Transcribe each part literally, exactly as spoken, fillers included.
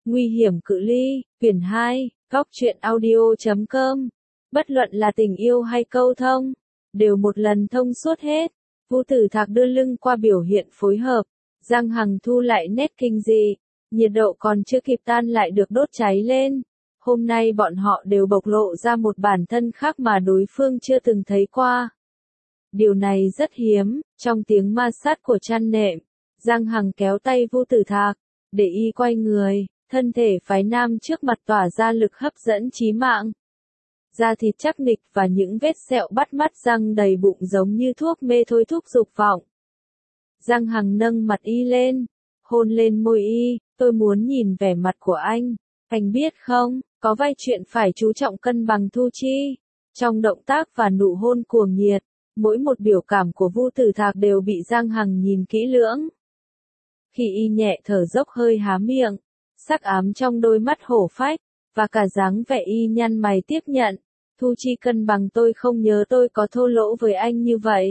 Nguy hiểm cự ly, quyển hai, góc truyện audio chấm com. Bất luận là tình yêu hay câu thông, đều một lần thông suốt hết. Vu Tử Thạc đưa lưng qua biểu hiện phối hợp, Giang Hằng thu lại nét kinh dị, nhiệt độ còn chưa kịp tan lại được đốt cháy lên. Hôm nay bọn họ đều bộc lộ ra một bản thân khác mà đối phương chưa từng thấy qua. Điều này rất hiếm, trong tiếng ma sát của chăn nệm, Giang Hằng kéo tay Vu Tử Thạc, để y quay người, thân thể phái nam trước mặt tỏa ra lực hấp dẫn chí mạng. Da thịt chắc nịch và những vết sẹo bắt mắt răng đầy bụng giống như thuốc mê thôi thúc dục vọng. Giang Hằng nâng mặt y lên, hôn lên môi y, tôi muốn nhìn vẻ mặt của anh. Anh biết không, có vài chuyện phải chú trọng cân bằng thu chi. Trong động tác và nụ hôn cuồng nhiệt, mỗi một biểu cảm của Vu Tử Thạc đều bị Giang Hằng nhìn kỹ lưỡng. Khi y nhẹ thở dốc hơi há miệng, sắc ám trong đôi mắt hổ phách, và cả dáng vẻ y nhăn mày tiếp nhận, thu chi cân bằng tôi không nhớ tôi có thô lỗ với anh như vậy.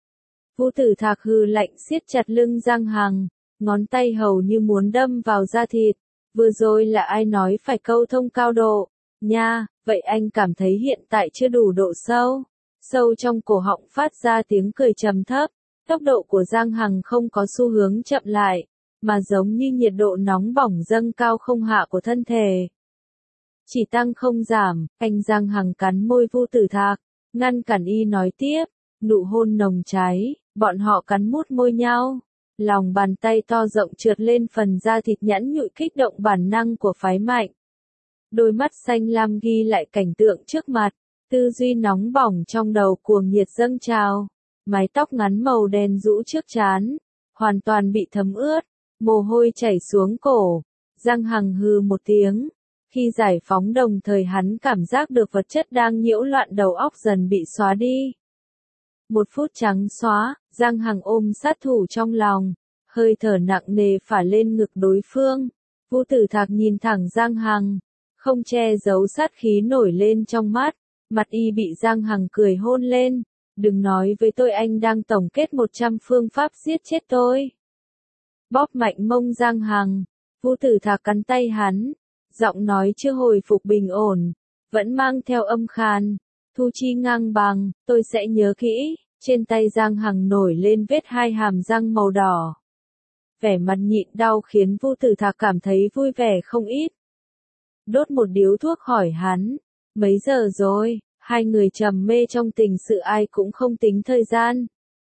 Vu Tử Thạc hừ lạnh siết chặt lưng Giang Hằng, ngón tay hầu như muốn đâm vào da thịt, vừa rồi là ai nói phải câu thông cao độ, nha, vậy anh cảm thấy hiện tại chưa đủ độ sâu. Sâu trong cổ họng phát ra tiếng cười trầm thấp, tốc độ của Giang Hằng không có xu hướng chậm lại, mà giống như nhiệt độ nóng bỏng dâng cao không hạ của thân thể. Chỉ tăng không giảm, anh Giang Hằng cắn môi Vu Tử Thạc, ngăn cản y nói tiếp, nụ hôn nồng cháy, bọn họ cắn mút môi nhau. Lòng bàn tay to rộng trượt lên phần da thịt nhẵn nhụi kích động bản năng của phái mạnh. Đôi mắt xanh lam ghi lại cảnh tượng trước mặt, tư duy nóng bỏng trong đầu cuồng nhiệt dâng trào. Mái tóc ngắn màu đen rũ trước trán, hoàn toàn bị thấm ướt, mồ hôi chảy xuống cổ. Giang Hằng hừ một tiếng. Khi giải phóng đồng thời hắn cảm giác được vật chất đang nhiễu loạn đầu óc dần bị xóa đi. Một phút trắng xóa, Giang Hằng ôm sát thủ trong lòng, hơi thở nặng nề phả lên ngực đối phương. Vu Tử Thạc nhìn thẳng Giang Hằng, không che giấu sát khí nổi lên trong mắt, mặt y bị Giang Hằng cười hôn lên. Đừng nói với tôi anh đang tổng kết một trăm phương pháp giết chết tôi. Bóp mạnh mông Giang Hằng, Vu Tử Thạc cắn tay hắn, giọng nói chưa hồi phục bình ổn, vẫn mang theo âm khan. Thu chi ngang bằng, tôi sẽ nhớ kỹ. Trên tay Giang Hằng nổi lên vết hai hàm răng màu đỏ. Vẻ mặt nhịn đau khiến Vu Tử Thạc cảm thấy vui vẻ không ít. Đốt một điếu thuốc hỏi hắn, mấy giờ rồi? Hai người trầm mê trong tình sự ai cũng không tính thời gian.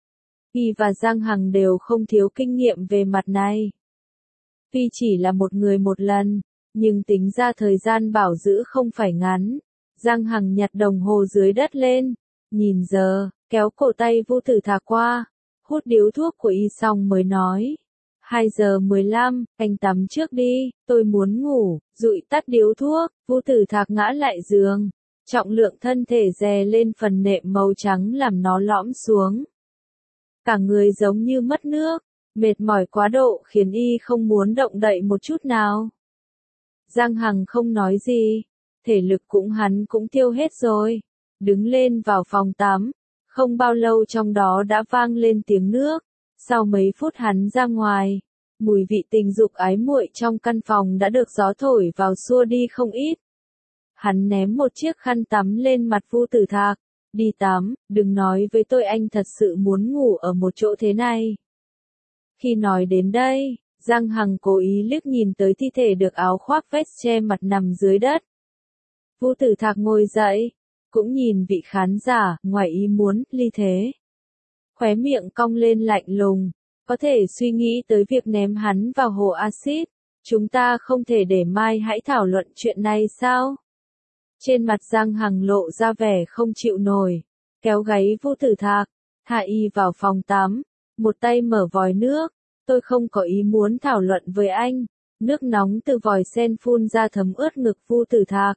Y và Giang Hằng đều không thiếu kinh nghiệm về mặt này. Tuy chỉ là một người một lần, nhưng tính ra thời gian bảo giữ không phải ngắn. Giang Hằng nhặt đồng hồ dưới đất lên, nhìn giờ, kéo cổ tay Vu Tử Thạc qua, hút điếu thuốc của y xong mới nói. hai giờ mười lăm, anh tắm trước đi, tôi muốn ngủ. Dụi tắt điếu thuốc, Vu Tử Thạc ngã lại giường. Trọng lượng thân thể đè lên phần nệm màu trắng làm nó lõm xuống. Cả người giống như mất nước, mệt mỏi quá độ khiến y không muốn động đậy một chút nào. Giang Hằng không nói gì, thể lực cũng hắn cũng tiêu hết rồi. Đứng lên vào phòng tắm, không bao lâu trong đó đã vang lên tiếng nước. Sau mấy phút hắn ra ngoài, mùi vị tình dục ái muội trong căn phòng đã được gió thổi vào xua đi không ít. Hắn ném một chiếc khăn tắm lên mặt Vu Tử Thạc, đi tắm, đừng nói với tôi anh thật sự muốn ngủ ở một chỗ thế này. Khi nói đến đây, Giang Hằng cố ý liếc nhìn tới thi thể được áo khoác vest che mặt nằm dưới đất. Vu Tử Thạc ngồi dậy, cũng nhìn vị khán giả, ngoài ý muốn, ly thế. Khóe miệng cong lên lạnh lùng, có thể suy nghĩ tới việc ném hắn vào hồ axit. Chúng ta không thể để mai hãy thảo luận chuyện này sao? Trên mặt Giang Hằng lộ ra vẻ không chịu nổi, kéo gáy Vu Tử Thạc, thả y vào phòng tắm, một tay mở vòi nước. Tôi không có ý muốn thảo luận với anh. Nước nóng từ vòi sen phun ra thấm ướt ngực Vu Tử Thạc.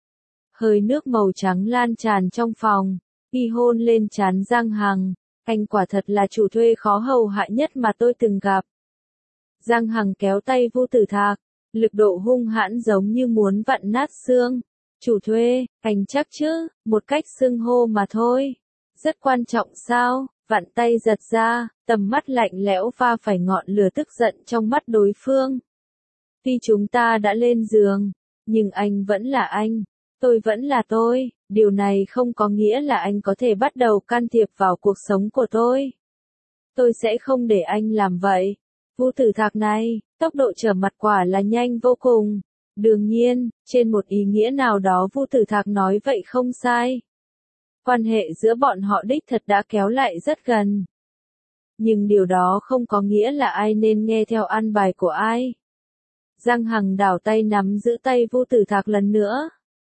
Hơi nước màu trắng lan tràn trong phòng, y hôn lên trán Giang Hằng. Anh quả thật là chủ thuê khó hầu hạ nhất mà tôi từng gặp. Giang Hằng kéo tay Vu Tử Thạc, lực độ hung hãn giống như muốn vặn nát xương. Chủ thuê, anh chắc chứ, một cách xưng hô mà thôi. Rất quan trọng sao? Vặn tay giật ra, tầm mắt lạnh lẽo va phải ngọn lửa tức giận trong mắt đối phương. Tuy chúng ta đã lên giường, nhưng anh vẫn là anh, tôi vẫn là tôi, điều này không có nghĩa là anh có thể bắt đầu can thiệp vào cuộc sống của tôi. Tôi sẽ không để anh làm vậy. Vu Tử Thạc này, tốc độ trở mặt quả là nhanh vô cùng. Đương nhiên, trên một ý nghĩa nào đó Vu Tử Thạc nói vậy không sai. Quan hệ giữa bọn họ đích thật đã kéo lại rất gần. Nhưng điều đó không có nghĩa là ai nên nghe theo an bài của ai. Giang Hằng đảo tay nắm giữ tay Vu Tử Thạc lần nữa.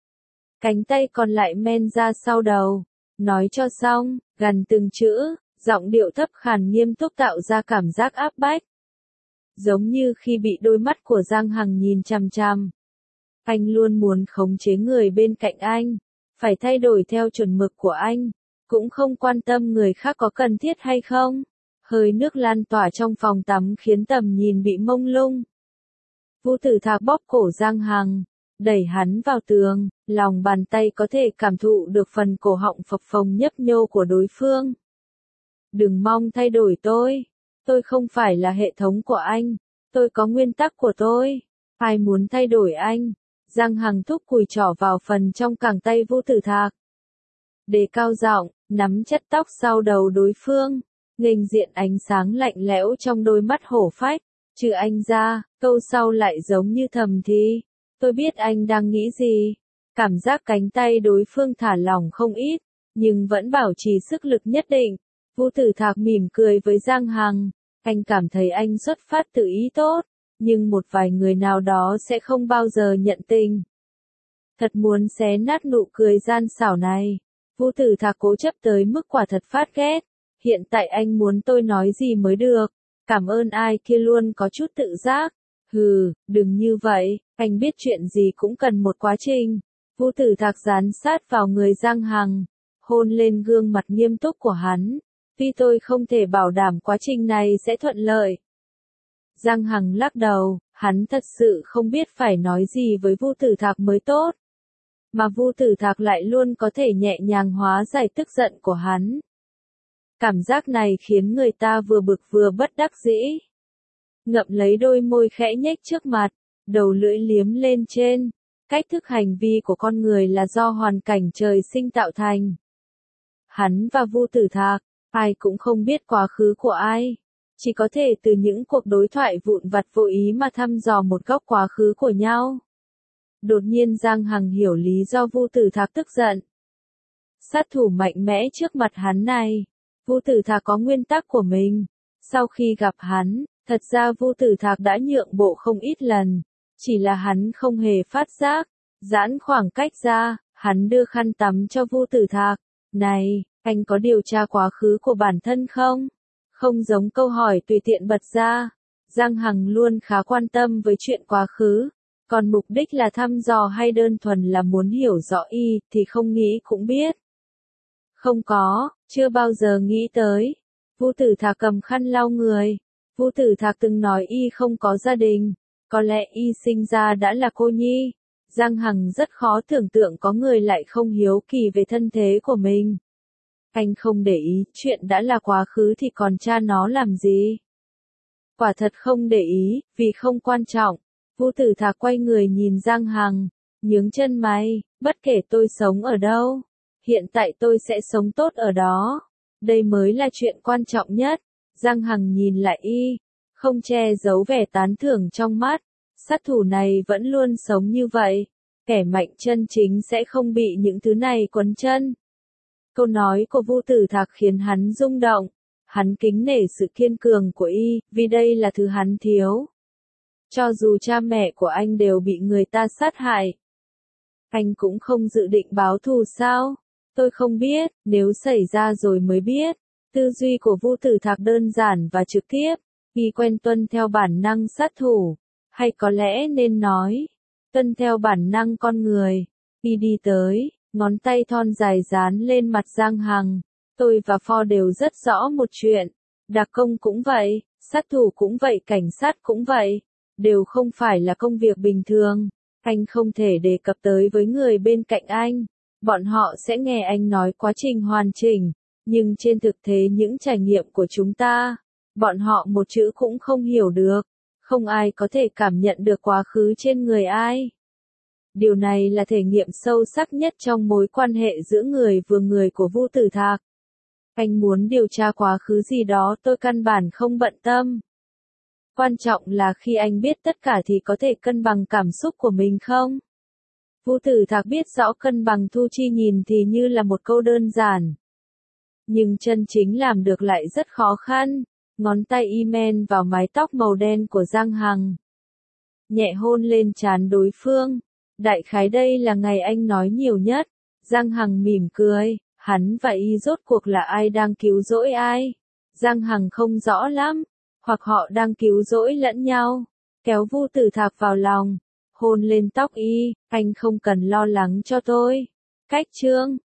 Cánh tay còn lại men ra sau đầu. Nói cho xong, gần từng chữ, giọng điệu thấp khàn nghiêm túc tạo ra cảm giác áp bách. Giống như khi bị đôi mắt của Giang Hằng nhìn chằm chằm. Anh luôn muốn khống chế người bên cạnh anh, phải thay đổi theo chuẩn mực của anh, cũng không quan tâm người khác có cần thiết hay không. Hơi nước lan tỏa trong phòng tắm khiến tầm nhìn bị mông lung. Vu Tử Thạc bóp cổ Giang Hằng, đẩy hắn vào tường, lòng bàn tay có thể cảm thụ được phần cổ họng phập phồng nhấp nhô của đối phương. Đừng mong thay đổi tôi, tôi không phải là hệ thống của anh, tôi có nguyên tắc của tôi, ai muốn thay đổi anh? Giang Hằng thúc cùi trỏ vào phần trong cẳng tay Vu Tử Thạc. Đề cao giọng, nắm chặt tóc sau đầu đối phương, nghênh diện ánh sáng lạnh lẽo trong đôi mắt hổ phách. Trừ anh ra, câu sau lại giống như thầm thì. Tôi biết anh đang nghĩ gì. Cảm giác cánh tay đối phương thả lỏng không ít, nhưng vẫn bảo trì sức lực nhất định. Vu Tử Thạc mỉm cười với Giang Hằng. Anh cảm thấy anh xuất phát từ ý tốt, nhưng một vài người nào đó sẽ không bao giờ nhận tình. Thật muốn xé nát nụ cười gian xảo này. Vu Tử Thạc cố chấp tới mức quả thật phát ghét. Hiện tại anh muốn tôi nói gì mới được. Cảm ơn ai kia luôn có chút tự giác. Hừ, đừng như vậy, anh biết chuyện gì cũng cần một quá trình. Vu Tử Thạc dán sát vào người Giang Hằng, hôn lên gương mặt nghiêm túc của hắn. Tuy tôi không thể bảo đảm quá trình này sẽ thuận lợi. Giang Hằng lắc đầu, hắn thật sự không biết phải nói gì với Vu Tử Thạc mới tốt. Mà Vu Tử Thạc lại luôn có thể nhẹ nhàng hóa giải tức giận của hắn. Cảm giác này khiến người ta vừa bực vừa bất đắc dĩ. Ngậm lấy đôi môi khẽ nhếch trước mặt, đầu lưỡi liếm lên trên. Cách thức hành vi của con người là do hoàn cảnh trời sinh tạo thành. Hắn và Vu Tử Thạc, ai cũng không biết quá khứ của ai. Chỉ có thể từ những cuộc đối thoại vụn vặt vô ý mà thăm dò một góc quá khứ của nhau. Đột nhiên Giang Hằng hiểu lý do Vu Tử Thạc tức giận. Sát thủ mạnh mẽ trước mặt hắn này. Vu Tử Thạc có nguyên tắc của mình. Sau khi gặp hắn, thật ra Vu Tử Thạc đã nhượng bộ không ít lần. Chỉ là hắn không hề phát giác. Giãn khoảng cách ra, hắn đưa khăn tắm cho Vu Tử Thạc. Này, anh có điều tra quá khứ của bản thân không? Không giống câu hỏi tùy tiện bật ra. Giang Hằng luôn khá quan tâm với chuyện quá khứ. Còn mục đích là thăm dò hay đơn thuần là muốn hiểu rõ y thì không nghĩ cũng biết. Không có, chưa bao giờ nghĩ tới. Vu Tử Thạc cầm khăn lau người. Vu Tử Thạc từng nói y không có gia đình. Có lẽ y sinh ra đã là cô nhi. Giang Hằng rất khó tưởng tượng có người lại không hiếu kỳ về thân thế của mình. Anh không để ý, chuyện đã là quá khứ thì còn tra nó làm gì? Quả thật không để ý, vì không quan trọng. Vu Tử Thạc quay người nhìn Giang Hằng, nhướng chân mày, bất kể tôi sống ở đâu, hiện tại tôi sẽ sống tốt ở đó. Đây mới là chuyện quan trọng nhất. Giang Hằng nhìn lại y, không che giấu vẻ tán thưởng trong mắt. Sát thủ này vẫn luôn sống như vậy. Kẻ mạnh chân chính sẽ không bị những thứ này quấn chân. Câu nói của Vu Tử Thạc khiến hắn rung động. Hắn kính nể sự kiên cường của y, vì đây là thứ hắn thiếu. Cho dù cha mẹ của anh đều bị người ta sát hại, anh cũng không dự định báo thù sao? Tôi không biết, nếu xảy ra rồi mới biết. Tư duy của Vu Tử Thạc đơn giản và trực tiếp, y quen tuân theo bản năng sát thủ, hay có lẽ nên nói, tuân theo bản năng con người. Y đi tới, ngón tay thon dài dán lên mặt Giang Hằng. Tôi và Pho đều rất rõ một chuyện. Đặc công cũng vậy, sát thủ cũng vậy, cảnh sát cũng vậy. Đều không phải là công việc bình thường. Anh không thể đề cập tới với người bên cạnh anh. Bọn họ sẽ nghe anh nói quá trình hoàn chỉnh. Nhưng trên thực tế những trải nghiệm của chúng ta, bọn họ một chữ cũng không hiểu được. Không ai có thể cảm nhận được quá khứ trên người ai. Điều này là thể nghiệm sâu sắc nhất trong mối quan hệ giữa người vừa người của Vu Tử Thạc. Anh muốn điều tra quá khứ gì đó tôi căn bản không bận tâm. Quan trọng là khi anh biết tất cả thì có thể cân bằng cảm xúc của mình không? Vu Tử Thạc biết rõ cân bằng Thu Chi nhìn thì như là một câu đơn giản. Nhưng chân chính làm được lại rất khó khăn. Ngón tay y men vào mái tóc màu đen của Giang Hằng. Nhẹ hôn lên trán đối phương. Đại khái đây là ngày anh nói nhiều nhất. Giang Hằng mỉm cười. Hắn và y rốt cuộc là ai đang cứu rỗi ai? Giang Hằng không rõ lắm. Hoặc họ đang cứu rỗi lẫn nhau. Kéo Vu Tử Thạc vào lòng. Hôn lên tóc y. Anh không cần lo lắng cho tôi. Cách chương.